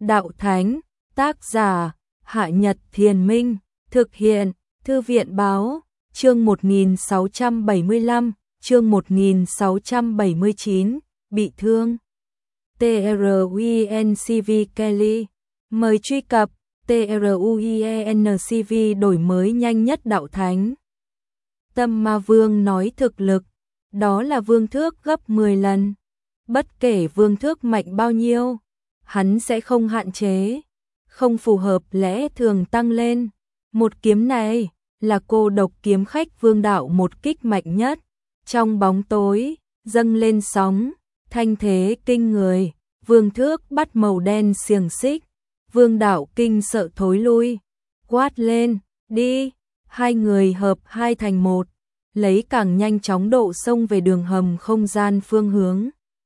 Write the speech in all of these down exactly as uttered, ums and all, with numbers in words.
đạo thánh, tác giả, Hạ Nhật Thiền Minh, thực hiện, Thư viện Báo, chương một nghìn sáu trăm bảy mươi lăm, chương một nghìn sáu trăm bảy mươi chín, bị thương. TRUENCV Kelly, mời truy cập TRUENCV đổi mới nhanh nhất đạo thánh. Tâm Ma Vương nói thực lực, đó là vương thước gấp mười lần. Bất kể vương thước mạnh bao nhiêu, hắn sẽ không hạn chế, không phù hợp lẽ thường tăng lên. Một kiếm này là cô độc kiếm khách vương đạo một kích mạnh nhất. Trong bóng tối, dâng lên sóng, thanh thế kinh người, vương thước bắt màu đen xiềng xích. Vương đạo kinh sợ thối lui, quát lên, đi, hai người hợp hai thành một, lấy càng nhanh chóng độ xông về đường hầm không gian phương hướng.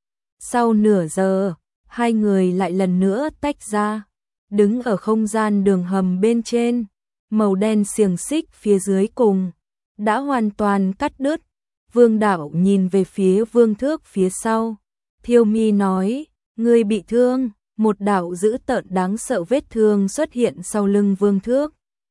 Sau nửa giờ, hai người lại lần nữa tách ra, đứng ở không gian đường hầm bên trên, màu đen xiềng xích phía dưới cùng, đã hoàn toàn cắt đứt. Vương đạo nhìn về phía vương thước phía sau, Thiêu Mi nói, ngươi bị thương. Một đạo dữ tợn đáng sợ vết thương xuất hiện sau lưng vương thước.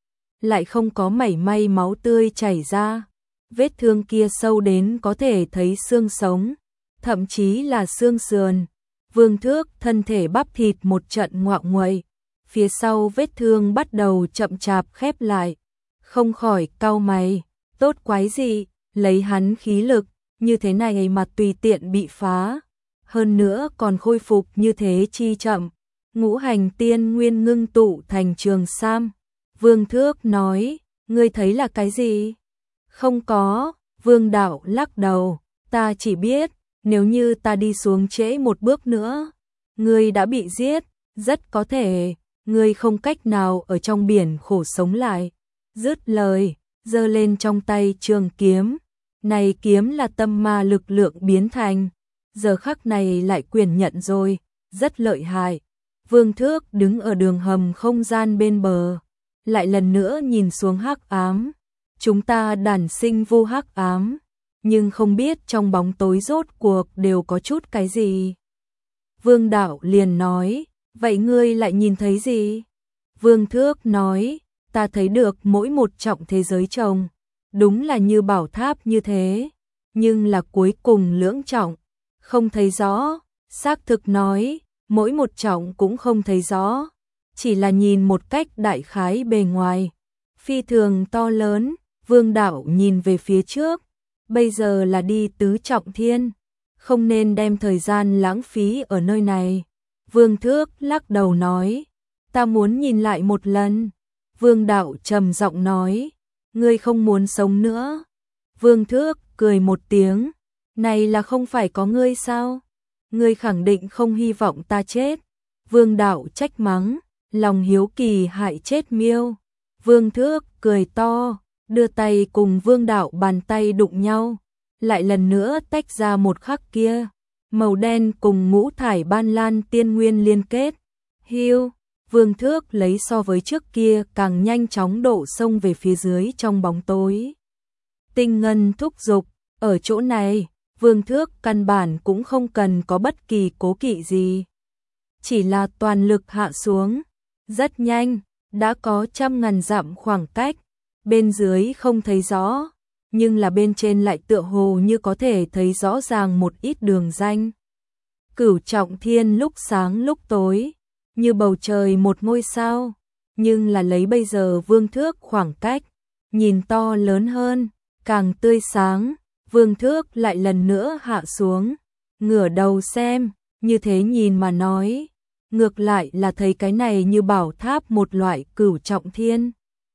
Lại không có mảy may máu tươi chảy ra. Vết thương kia sâu đến có thể thấy xương sống, thậm chí là xương sườn. Vương thước thân thể bắp thịt một trận ngoạo nguậy. Phía sau vết thương bắt đầu chậm chạp khép lại. Không khỏi cau mày, tốt quái gì, lấy hắn khí lực, như thế này mà tùy tiện bị phá. Hơn nữa còn khôi phục như thế chi chậm. Ngũ hành tiên nguyên ngưng tụ thành trường sam. Vương thước nói, ngươi thấy là cái gì? Không có, vương đạo lắc đầu, ta chỉ biết, nếu như ta đi xuống trễ một bước nữa, ngươi đã bị giết, rất có thể, ngươi không cách nào ở trong biển khổ sống lại. Dứt lời, giơ lên trong tay trường kiếm, này kiếm là tâm ma lực lượng biến thành. Giờ khắc này lại quyền nhận rồi, rất lợi hại. Vương thước đứng ở đường hầm không gian bên bờ, lại lần nữa nhìn xuống hắc ám. Chúng ta đản sinh vô hắc ám, nhưng không biết trong bóng tối rốt cuộc đều có chút cái gì. Vương đạo liền nói, vậy ngươi lại nhìn thấy gì? Vương thước nói, ta thấy được mỗi một trọng thế giới trồng, đúng là như bảo tháp như thế, nhưng là cuối cùng lưỡng trọng. Không thấy rõ, xác thực nói, mỗi một trọng cũng không thấy rõ, chỉ là nhìn một cách đại khái bề ngoài. Phi thường to lớn, vương đạo nhìn về phía trước, bây giờ là đi tứ trọng thiên, không nên đem thời gian lãng phí ở nơi này. Vương thước lắc đầu nói, ta muốn nhìn lại một lần. Vương đạo trầm giọng nói, ngươi không muốn sống nữa. Vương thước cười một tiếng, này là không phải có ngươi sao? Ngươi khẳng định không hy vọng ta chết. Vương đạo trách mắng, lòng hiếu kỳ hại chết miêu. Vương thước cười to, đưa tay cùng vương đạo bàn tay đụng nhau. Lại lần nữa tách ra một khắc kia. Màu đen cùng ngũ thải ban lan tiên nguyên liên kết. Hiu, vương thước lấy so với trước kia càng nhanh chóng độ xông về phía dưới trong bóng tối. Tinh ngân thúc giục, ở chỗ này. Vương thước căn bản cũng không cần có bất kỳ cố kỵ gì. Chỉ là toàn lực hạ xuống. Rất nhanh, đã có trăm ngàn dặm khoảng cách. Bên dưới không thấy rõ, nhưng là bên trên lại tựa hồ như có thể thấy rõ ràng một ít đường ranh. Cửu trọng thiên lúc sáng lúc tối, như bầu trời một ngôi sao. Nhưng là lấy bây giờ vương thước khoảng cách, nhìn to lớn hơn, càng tươi sáng. Vương thước lại lần nữa hạ xuống, ngửa đầu xem, như thế nhìn mà nói, ngược lại là thấy cái này như bảo tháp một loại cửu trọng thiên.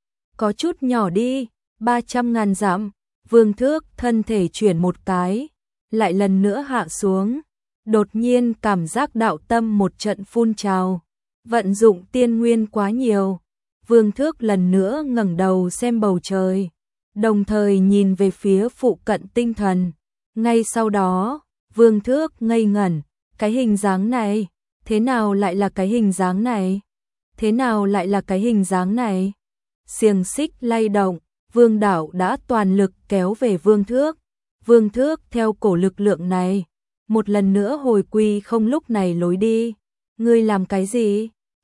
Có chút nhỏ đi, ba trăm ngàn dặm. Vương thước thân thể chuyển một cái, lại lần nữa hạ xuống, đột nhiên cảm giác đạo tâm một trận phun trào, vận dụng tiên nguyên quá nhiều. Vương thước lần nữa ngẩng đầu xem bầu trời, đồng thời nhìn về phía phụ cận tinh thần. Ngay sau đó, vương thước ngây ngẩn, cái hình dáng này, thế nào lại là cái hình dáng này? Thế nào lại là cái hình dáng này? Xiềng xích lay động, vương đạo đã toàn lực kéo về vương thước. Vương thước theo cổ lực lượng này, một lần nữa hồi quy không lúc này lối đi. Ngươi làm cái gì?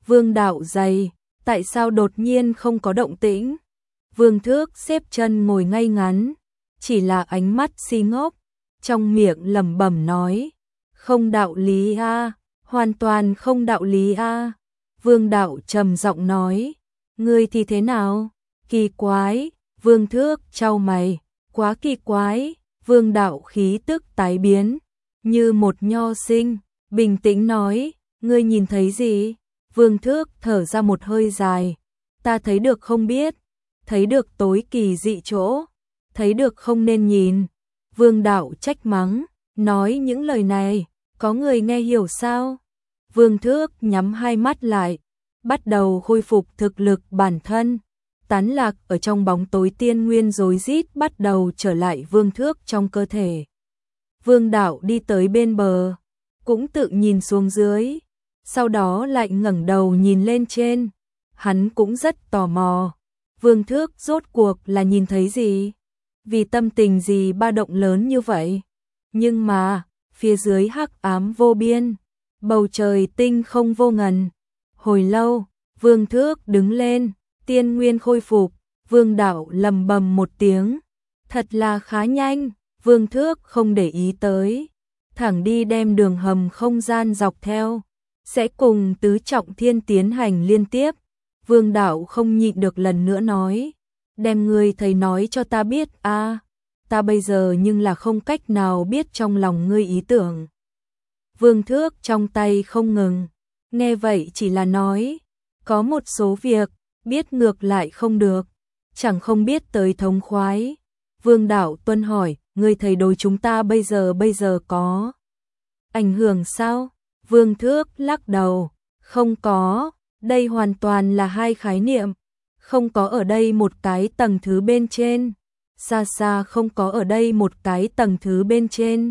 Vương đạo dày, tại sao đột nhiên không có động tĩnh? Vương Thước xếp chân ngồi ngay ngắn, chỉ là ánh mắt si ngốc, trong miệng lẩm bẩm nói, không đạo lý a, hoàn toàn không đạo lý a. Vương đạo trầm giọng nói, ngươi thì thế nào? Kỳ quái. Vương Thước chau mày, quá kỳ quái. Vương đạo khí tức tái biến, như một nho sinh, bình tĩnh nói, ngươi nhìn thấy gì? Vương Thước thở ra một hơi dài, ta thấy được không biết, thấy được tối kỳ dị chỗ, thấy được không nên nhìn. Vương đạo trách mắng, nói những lời này, có người nghe hiểu sao? Vương Thước nhắm hai mắt lại, bắt đầu khôi phục thực lực bản thân. Tán lạc ở trong bóng tối tiên nguyên rối rít bắt đầu trở lại Vương Thước trong cơ thể. Vương đạo đi tới bên bờ, cũng tự nhìn xuống dưới, sau đó lại ngẩng đầu nhìn lên trên. Hắn cũng rất tò mò, Vương Thước rốt cuộc là nhìn thấy gì? Vì tâm tình gì ba động lớn như vậy? Nhưng mà, phía dưới hắc ám vô biên, bầu trời tinh không vô ngần. Hồi lâu, Vương Thước đứng lên, tiên nguyên khôi phục, Vương đạo lầm bầm một tiếng. Thật là khá nhanh, Vương Thước không để ý tới, thẳng đi đem đường hầm không gian dọc theo, sẽ cùng tứ trọng thiên tiến hành liên tiếp. Vương đạo không nhịn được lần nữa nói, đem ngươi thầy nói cho ta biết a, ta bây giờ nhưng là không cách nào biết trong lòng ngươi ý tưởng. Vương Thước trong tay không ngừng, nghe vậy chỉ là nói, có một số việc, biết ngược lại không được, chẳng không biết tới thống khoái. Vương đạo tuân hỏi, ngươi thầy đối chúng ta bây giờ bây giờ có ảnh hưởng sao? Vương Thước lắc đầu, không có, đây hoàn toàn là hai khái niệm, không có ở đây một cái tầng thứ bên trên, xa xa không có ở đây một cái tầng thứ bên trên.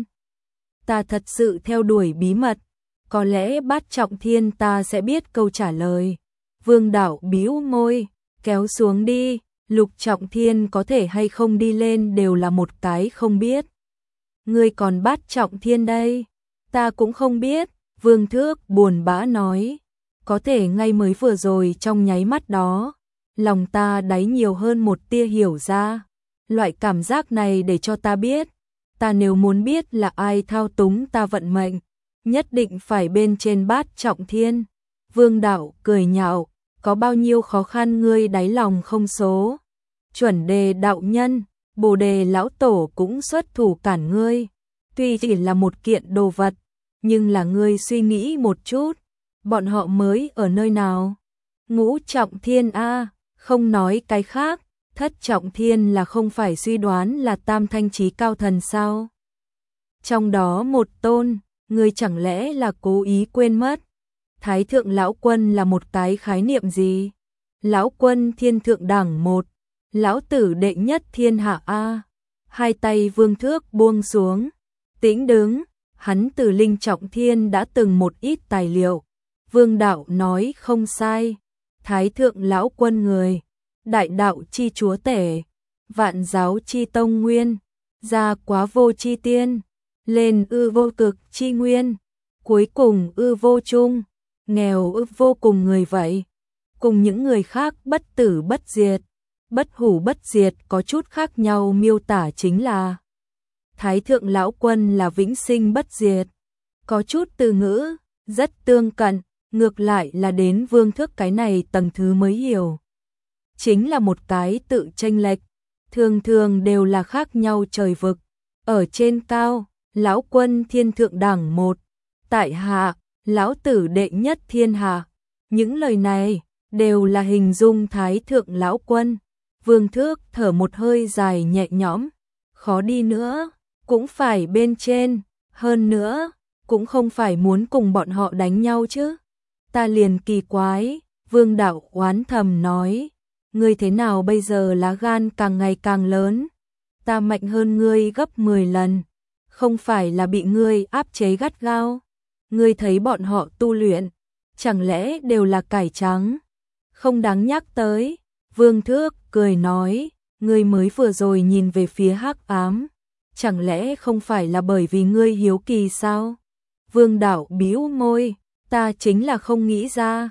Ta thật sự theo đuổi bí mật, có lẽ Bát Trọng Thiên ta sẽ biết câu trả lời. Vương đạo bĩu môi, kéo xuống đi, Lục Trọng Thiên có thể hay không đi lên đều là một cái không biết. Ngươi còn Bát Trọng Thiên đây, ta cũng không biết. Vương Thước buồn bã nói, có thể ngay mới vừa rồi trong nháy mắt đó, lòng ta đáy nhiều hơn một tia hiểu ra. Loại cảm giác này để cho ta biết, ta nếu muốn biết là ai thao túng ta vận mệnh, nhất định phải bên trên Bát Trọng Thiên. Vương đạo cười nhạo, có bao nhiêu khó khăn ngươi đáy lòng không số. Chuẩn đề đạo nhân, Bồ đề lão tổ cũng xuất thủ cản ngươi, tuy chỉ là một kiện đồ vật, nhưng là ngươi suy nghĩ một chút, bọn họ mới ở nơi nào? Ngũ Trọng Thiên a, không nói cái khác, Thất Trọng Thiên là không phải suy đoán là tam thanh chí cao thần sao? Trong đó một tôn, ngươi chẳng lẽ là cố ý quên mất? Thái thượng lão quân là một cái khái niệm gì? Lão quân thiên thượng đẳng một, lão tử đệ nhất thiên hạ a. Hai tay Vương Thước buông xuống, tĩnh đứng. Hắn từ Linh Trọng Thiên đã từng một ít tài liệu. Vương đạo nói không sai, Thái thượng lão quân người, đại đạo chi chúa tể, vạn giáo chi tông nguyên, ra quá vô chi tiên, lên ư vô cực chi nguyên, cuối cùng ư vô chung, nghèo ư vô cùng người vậy. Cùng những người khác bất tử bất diệt, bất hủ bất diệt có chút khác nhau miêu tả chính là Thái thượng lão quân là vĩnh sinh bất diệt, có chút từ ngữ, rất tương cận, ngược lại là đến Vương Thước cái này tầng thứ mới hiểu. Chính là một cái tự chênh lệch, thường thường đều là khác nhau trời vực. Ở trên cao, lão quân thiên thượng đẳng một, tại hạ, lão tử đệ nhất thiên hạ. Những lời này đều là hình dung Thái thượng lão quân. Vương Thước thở một hơi dài nhẹ nhõm, khó đi nữa, cũng phải bên trên, hơn nữa, cũng không phải muốn cùng bọn họ đánh nhau chứ. Ta liền kỳ quái, Vương đạo oán thầm nói, ngươi thế nào bây giờ lá gan càng ngày càng lớn, ta mạnh hơn ngươi gấp mười lần, không phải là bị ngươi áp chế gắt gao. Ngươi thấy bọn họ tu luyện, chẳng lẽ đều là cải trắng, không đáng nhắc tới. Vương Thước cười nói, ngươi mới vừa rồi nhìn về phía hắc ám, chẳng lẽ không phải là bởi vì ngươi hiếu kỳ sao? Vương đạo bĩu môi, ta chính là không nghĩ ra,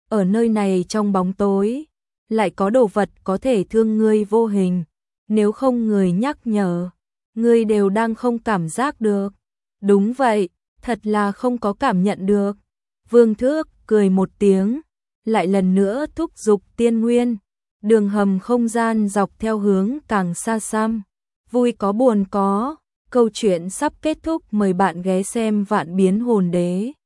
ở nơi này trong bóng tối, lại có đồ vật có thể thương ngươi vô hình, nếu không người nhắc nhở, ngươi đều đang không cảm giác được. Đúng vậy, thật là không có cảm nhận được. Vương Thước cười một tiếng, lại lần nữa thúc giục tiên nguyên, đường hầm không gian dọc theo hướng càng xa xăm. Vui có buồn có, câu chuyện sắp kết thúc, mời bạn ghé xem Vạn Biến Hồn Đế.